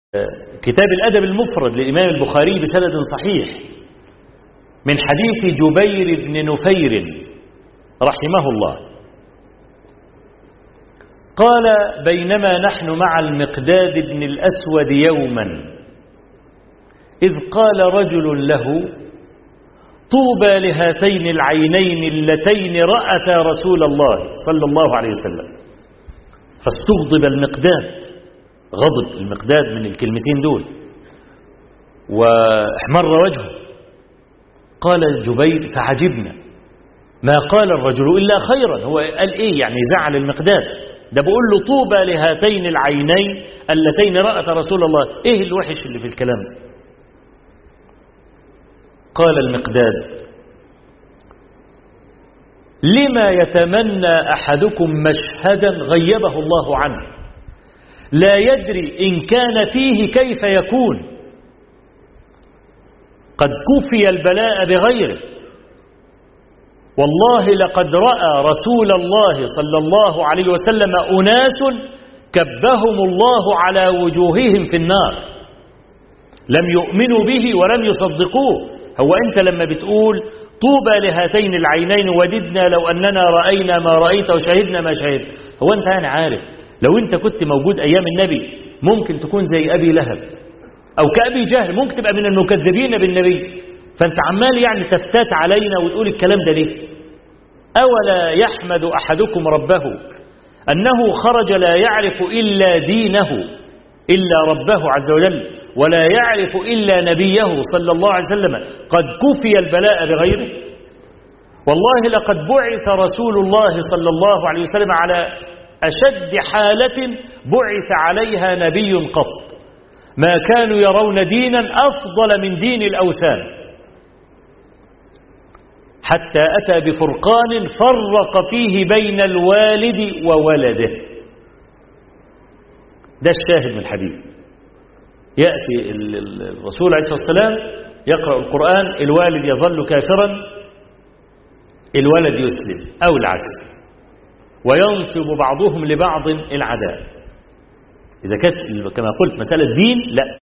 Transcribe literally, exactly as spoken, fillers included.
كتاب الأدب المفرد للإمام البخاري بسند صحيح من حديث جبير بن نفير رحمه الله قال: بينما نحن مع المقداد بن الأسود يوما إذ قال رجل له: طوبى لهاتين العينين اللتين رأتا رسول الله صلى الله عليه وسلم. فاستغضب المقداد، غضب المقداد من الكلمتين دول واحمر وجهه. قال جبير: فعجبنا، ما قال الرجل إلا خيرا. هو قال إيه يعني؟ زعل المقداد، ده بقول له طوبى لهاتين العينين اللتين رأت رسول الله، إيه الوحش اللي في الكلام؟ قال المقداد: لما يتمنى أحدكم مشهدا غيبه الله عنه، لا يدري إن كان فيه كيف يكون، قد كفي البلاء بغيره، والله لقد رأى رسول الله صلى الله عليه وسلم أناس كبهم الله على وجوههم في النار لم يؤمنوا به ولم يصدقوه. هو أنت لما بتقول طوبى لهاتين العينين وددنا لو أننا رأينا ما رأيت وشهدنا ما شهدت، هو أنت يعني عارف لو أنت كنت موجود أيام النبي ممكن تكون زي أبي لهب أو كأبي جهل، ممكن تبقى من المكذبين بالنبي، فأنت عمال يعني تفتات علينا وتقول الكلام ده ليه؟ أولا يحمد أحدكم ربه أنه خرج لا يعرف إلا دينه إلا ربه عز وجل، ولا يعرف إلا نبيه صلى الله عليه وسلم، قد كفي البلاء بغيره. والله لقد بعث رسول الله صلى الله عليه وسلم على أشد حالة بعث عليها نبي قط، ما كانوا يرون دينا أفضل من دين الأوثان، حتى أتى بفرقان فرق فيه بين الوالد وولده. ده الشاهد من الحديث. يأتي الرسول عليه الصلاة والسلام يقرأ القرآن، الوالد يظل كافرا، الولد يسلم أو العكس، وينصب بعضهم لبعض العداء. إذا كانت كما قلت مسألة دين لا